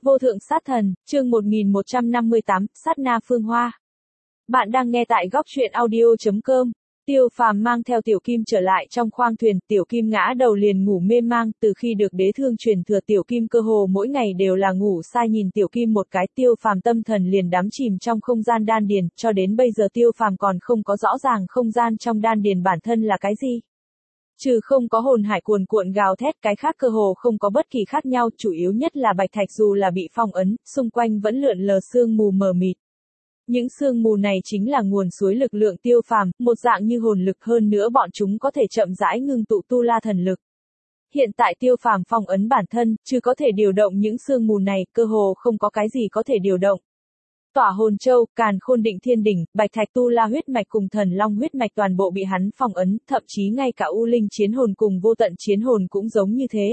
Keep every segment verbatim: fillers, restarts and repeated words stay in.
Vô thượng sát thần, chương một nghìn một trăm năm mươi tám, sát na phương hoa. Bạn đang nghe tại góc truyện audio chấm com. Tiêu Phàm mang theo Tiểu Kim trở lại trong khoang thuyền, Tiểu Kim ngã đầu liền ngủ mê mang, từ khi được đế thương truyền thừa Tiểu Kim cơ hồ mỗi ngày đều là ngủ sai, nhìn Tiểu Kim một cái, Tiêu Phàm tâm thần liền đắm chìm trong không gian đan điền, cho đến bây giờ Tiêu Phàm còn không có rõ ràng không gian trong đan điền bản thân là cái gì. Trừ không có hồn hải cuồn cuộn gào thét, cái khác cơ hồ không có bất kỳ khác nhau, chủ yếu nhất là bạch thạch dù là bị phong ấn, xung quanh vẫn lượn lờ sương mù mờ mịt. Những sương mù này chính là nguồn suối lực lượng Tiêu Phàm, một dạng như hồn lực, hơn nữa bọn chúng có thể chậm rãi ngưng tụ tu la thần lực. Hiện tại Tiêu Phàm phong ấn bản thân, chứ có thể điều động những sương mù này, cơ hồ không có cái gì có thể điều động. Tỏa hồn châu, càn khôn định thiên đỉnh, bạch thạch tu la huyết mạch cùng thần long huyết mạch toàn bộ bị hắn phong ấn, thậm chí ngay cả u linh chiến hồn cùng vô tận chiến hồn cũng giống như thế.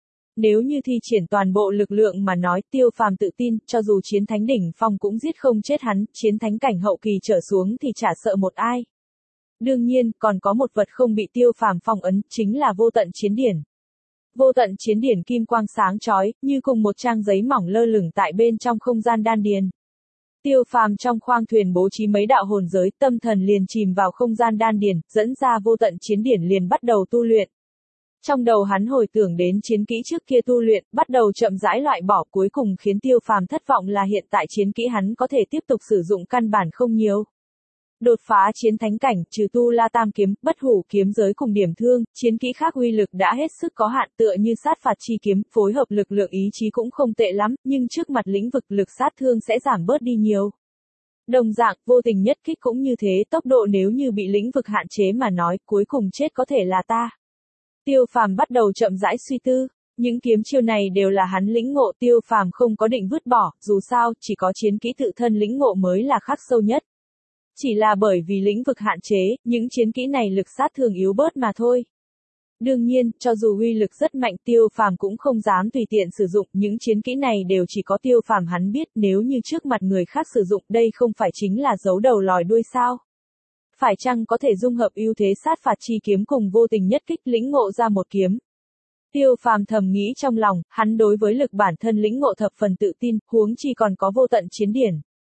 Nếu như thi triển toàn bộ lực lượng mà nói, Tiêu Phàm tự tin, cho dù chiến thánh đỉnh phong cũng giết không chết hắn, chiến thánh cảnh hậu kỳ trở xuống thì chả sợ một ai. Đương nhiên, còn có một vật không bị Tiêu Phàm phong ấn, chính là vô tận chiến điển. Vô tận chiến điển kim quang sáng chói, như cùng một trang giấy mỏng lơ lửng tại bên trong không gian đan điền. Tiêu Phàm trong khoang thuyền bố trí mấy đạo hồn giới, tâm thần liền chìm vào không gian đan điền, dẫn ra vô tận chiến điển liền bắt đầu tu luyện. Trong đầu hắn hồi tưởng đến chiến kỹ trước kia tu luyện, bắt đầu chậm rãi loại bỏ, cuối cùng khiến Tiêu Phàm thất vọng là hiện tại chiến kỹ hắn có thể tiếp tục sử dụng căn bản không nhiều. Đột phá chiến thánh cảnh, trừ tu la tam kiếm, bất hủ kiếm giới cùng điểm thương, chiến kỹ khác uy lực đã hết sức có hạn, tựa như sát phạt chi kiếm, phối hợp lực lượng ý chí cũng không tệ lắm, nhưng trước mặt lĩnh vực lực sát thương sẽ giảm bớt đi nhiều. Đồng dạng, vô tình nhất kích cũng như thế, tốc độ nếu như bị lĩnh vực hạn chế mà nói, cuối cùng chết có thể là ta. Tiêu Phàm bắt đầu chậm rãi suy tư. Những kiếm chiêu này đều là hắn lĩnh ngộ, Tiêu Phàm không có định vứt bỏ, dù sao, chỉ có chiến kỹ tự thân lĩnh ngộ mới là khắc sâu nhất. Chỉ là bởi vì lĩnh vực hạn chế, những chiến kỹ này lực sát thương yếu bớt mà thôi. Đương nhiên, cho dù uy lực rất mạnh, Tiêu Phàm cũng không dám tùy tiện sử dụng, những chiến kỹ này đều chỉ có Tiêu Phàm hắn biết, nếu như trước mặt người khác sử dụng, đây không phải chính là giấu đầu lòi đuôi sao? Phải chăng có thể dung hợp ưu thế sát phạt chi kiếm cùng vô tình nhất kích lĩnh ngộ ra một kiếm? Tiêu Phàm thầm nghĩ trong lòng, hắn đối với lực bản thân lĩnh ngộ thập phần tự tin, huống chi còn có vô tận chiến điển.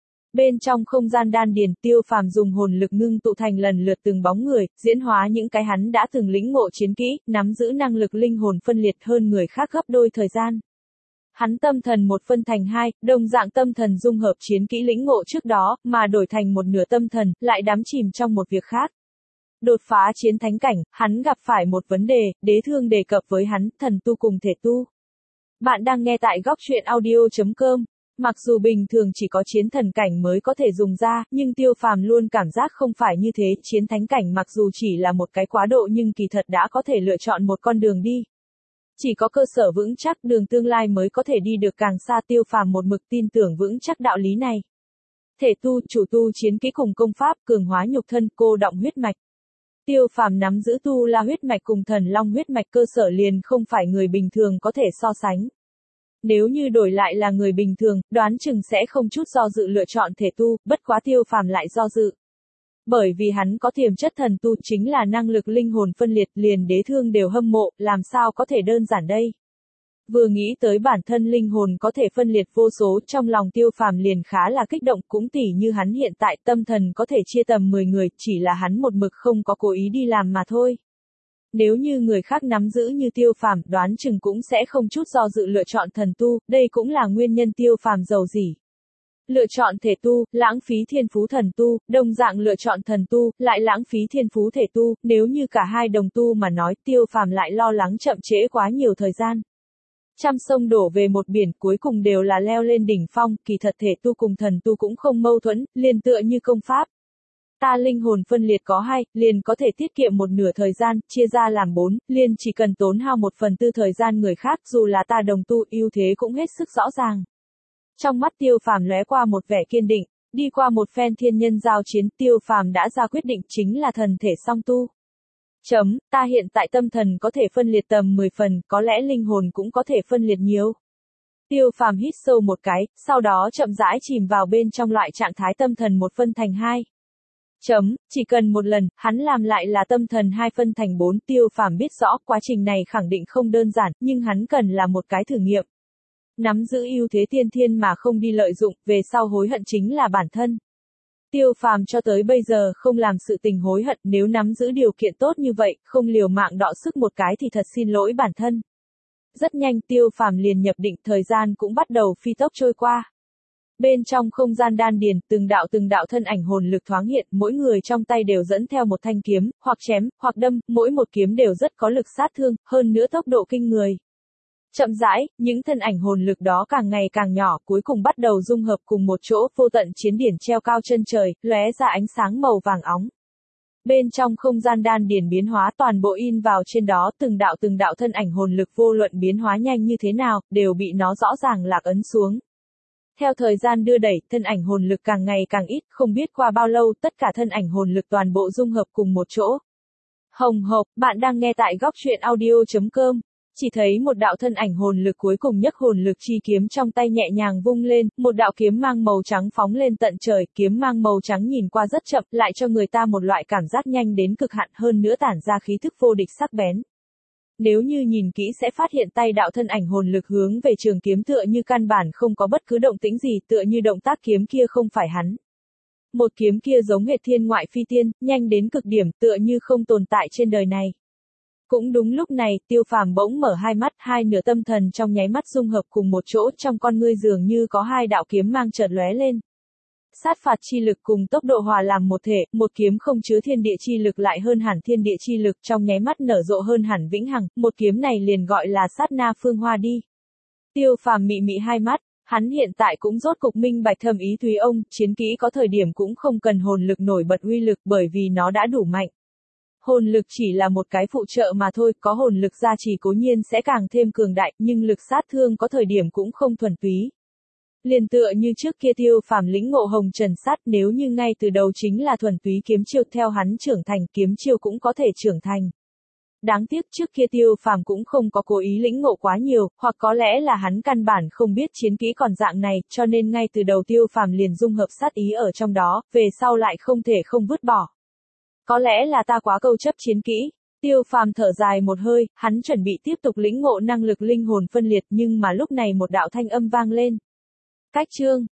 Bên trong không gian đan điền, Tiêu Phàm dùng hồn lực ngưng tụ thành lần lượt từng bóng người, diễn hóa những cái hắn đã từng lĩnh ngộ chiến kỹ, nắm giữ năng lực linh hồn phân liệt hơn người khác gấp đôi thời gian. Hắn tâm thần một phân thành hai, đồng dạng tâm thần dung hợp chiến kỹ lĩnh ngộ trước đó, mà đổi thành một nửa tâm thần, lại đắm chìm trong một việc khác. Đột phá chiến thánh cảnh, hắn gặp phải một vấn đề, đế thương đề cập với hắn, thần tu cùng thể tu. Bạn đang nghe tại góc truyện audio chấm com. Mặc dù bình thường chỉ có chiến thần cảnh mới có thể dùng ra, nhưng Tiêu Phàm luôn cảm giác không phải như thế, chiến thánh cảnh mặc dù chỉ là một cái quá độ nhưng kỳ thật đã có thể lựa chọn một con đường đi. Chỉ có cơ sở vững chắc, đường tương lai mới có thể đi được càng xa, Tiêu Phàm một mực tin tưởng vững chắc đạo lý này. Thể tu, chủ tu chiến kỹ cùng công pháp, cường hóa nhục thân, cô động huyết mạch. Tiêu Phàm nắm giữ tu la huyết mạch cùng thần long huyết mạch, cơ sở liền không phải người bình thường có thể so sánh. Nếu như đổi lại là người bình thường, đoán chừng sẽ không chút do dự lựa chọn thể tu, bất quá Tiêu Phàm lại do dự. Bởi vì hắn có tiềm chất thần tu, chính là năng lực linh hồn phân liệt, liền đế thương đều hâm mộ, làm sao có thể đơn giản đây. Vừa nghĩ tới bản thân linh hồn có thể phân liệt vô số, trong lòng Tiêu Phàm liền khá là kích động, cũng tỉ như hắn hiện tại tâm thần có thể chia tầm mười người, chỉ là hắn một mực không có cố ý đi làm mà thôi. Nếu như người khác nắm giữ như Tiêu Phàm, đoán chừng cũng sẽ không chút do dự lựa chọn thần tu, đây cũng là nguyên nhân Tiêu Phàm giàu gì. Lựa chọn thể tu, lãng phí thiên phú thần tu, đồng dạng lựa chọn thần tu, lại lãng phí thiên phú thể tu, nếu như cả hai đồng tu mà nói, Tiêu Phàm lại lo lắng chậm trễ quá nhiều thời gian. Trăm sông đổ về một biển, cuối cùng đều là leo lên đỉnh phong, kỳ thật thể tu cùng thần tu cũng không mâu thuẫn, liền tựa như công pháp. Ta linh hồn phân liệt có hai, liền có thể tiết kiệm một nửa thời gian, chia ra làm bốn, liền chỉ cần tốn hao một phần tư thời gian người khác, dù là ta đồng tu, ưu thế cũng hết sức rõ ràng. Trong mắt Tiêu Phàm lóe qua một vẻ kiên định, đi qua một phen thiên nhân giao chiến, Tiêu Phàm đã ra quyết định, chính là thần thể song tu. Chấm, ta hiện tại tâm thần có thể phân liệt tầm mười phần, có lẽ linh hồn cũng có thể phân liệt nhiều. Tiêu Phàm hít sâu một cái, sau đó chậm rãi chìm vào bên trong loại trạng thái tâm thần một phân thành hai. Chấm, chỉ cần một lần, hắn làm lại là tâm thần hai phân thành bốn, Tiêu Phàm biết rõ quá trình này khẳng định không đơn giản, nhưng hắn cần là một cái thử nghiệm. nắm giữ ưu thế tiên thiên mà không đi lợi dụng, về sau hối hận chính là bản thân. Tiêu Phàm cho tới bây giờ không làm sự tình hối hận, nếu nắm giữ điều kiện tốt như vậy, không liều mạng đọ sức một cái thì thật xin lỗi bản thân. Rất nhanh Tiêu Phàm liền nhập định, thời gian cũng bắt đầu phi tốc trôi qua. Bên trong không gian đan điền, từng đạo từng đạo thân ảnh hồn lực thoáng hiện, mỗi người trong tay đều dẫn theo một thanh kiếm, hoặc chém, hoặc đâm, mỗi một kiếm đều rất có lực sát thương, hơn nữa tốc độ kinh người. Chậm rãi, những thân ảnh hồn lực đó càng ngày càng nhỏ, cuối cùng bắt đầu dung hợp cùng một chỗ, vô tận chiến điển treo cao chân trời, lóe ra ánh sáng màu vàng óng. Bên trong không gian đan điển biến hóa toàn bộ in vào trên đó, từng đạo từng đạo thân ảnh hồn lực vô luận biến hóa nhanh như thế nào, đều bị nó rõ ràng lạc ấn xuống. Theo thời gian đưa đẩy, thân ảnh hồn lực càng ngày càng ít, không biết qua bao lâu, tất cả thân ảnh hồn lực toàn bộ dung hợp cùng một chỗ. Hồng hộc, bạn đang nghe tại góc truyện audio chấm com. Chỉ thấy một đạo thân ảnh hồn lực cuối cùng nhấc hồn lực chi kiếm trong tay nhẹ nhàng vung lên, một đạo kiếm mang màu trắng phóng lên tận trời, kiếm mang màu trắng nhìn qua rất chậm, lại cho người ta một loại cảm giác nhanh đến cực hạn, hơn nữa tản ra khí thức vô địch sắc bén. Nếu như nhìn kỹ sẽ phát hiện tay đạo thân ảnh hồn lực hướng về trường kiếm tựa như căn bản không có bất cứ động tĩnh gì, tựa như động tác kiếm kia không phải hắn. Một kiếm kia giống hệt thiên ngoại phi tiên, nhanh đến cực điểm, tựa như không tồn tại trên đời này. Cũng đúng lúc này, Tiêu Phàm bỗng mở hai mắt, hai nửa tâm thần trong nháy mắt dung hợp cùng một chỗ, trong con ngươi dường như có hai đạo kiếm mang chợt lóe lên. Sát phạt chi lực cùng tốc độ hòa làm một thể, một kiếm không chứa thiên địa chi lực lại hơn hẳn thiên địa chi lực, trong nháy mắt nở rộ hơn hẳn vĩnh hằng, một kiếm này liền gọi là sát na phương hoa đi. Tiêu Phàm mị mị hai mắt, hắn hiện tại cũng rốt cục minh bạch thâm ý Thúy ông, chiến kỹ có thời điểm cũng không cần hồn lực nổi bật uy lực bởi vì nó đã đủ mạnh. Hồn lực chỉ là một cái phụ trợ mà thôi, có hồn lực gia trì cố nhiên sẽ càng thêm cường đại, nhưng lực sát thương có thời điểm cũng không thuần túy. Liền tựa như trước kia Tiêu Phàm lĩnh ngộ hồng trần sát, nếu như ngay từ đầu chính là thuần túy kiếm chiêu, theo hắn trưởng thành, kiếm chiêu cũng có thể trưởng thành. Đáng tiếc trước kia Tiêu Phàm cũng không có cố ý lĩnh ngộ quá nhiều, hoặc có lẽ là hắn căn bản không biết chiến kỹ còn dạng này, cho nên ngay từ đầu Tiêu Phàm liền dung hợp sát ý ở trong đó, về sau lại không thể không vứt bỏ. Có lẽ là ta quá câu chấp chiến kỹ. Tiêu Phàm thở dài một hơi, hắn chuẩn bị tiếp tục lĩnh ngộ năng lực linh hồn phân liệt, nhưng mà lúc này một đạo thanh âm vang lên. Cách chương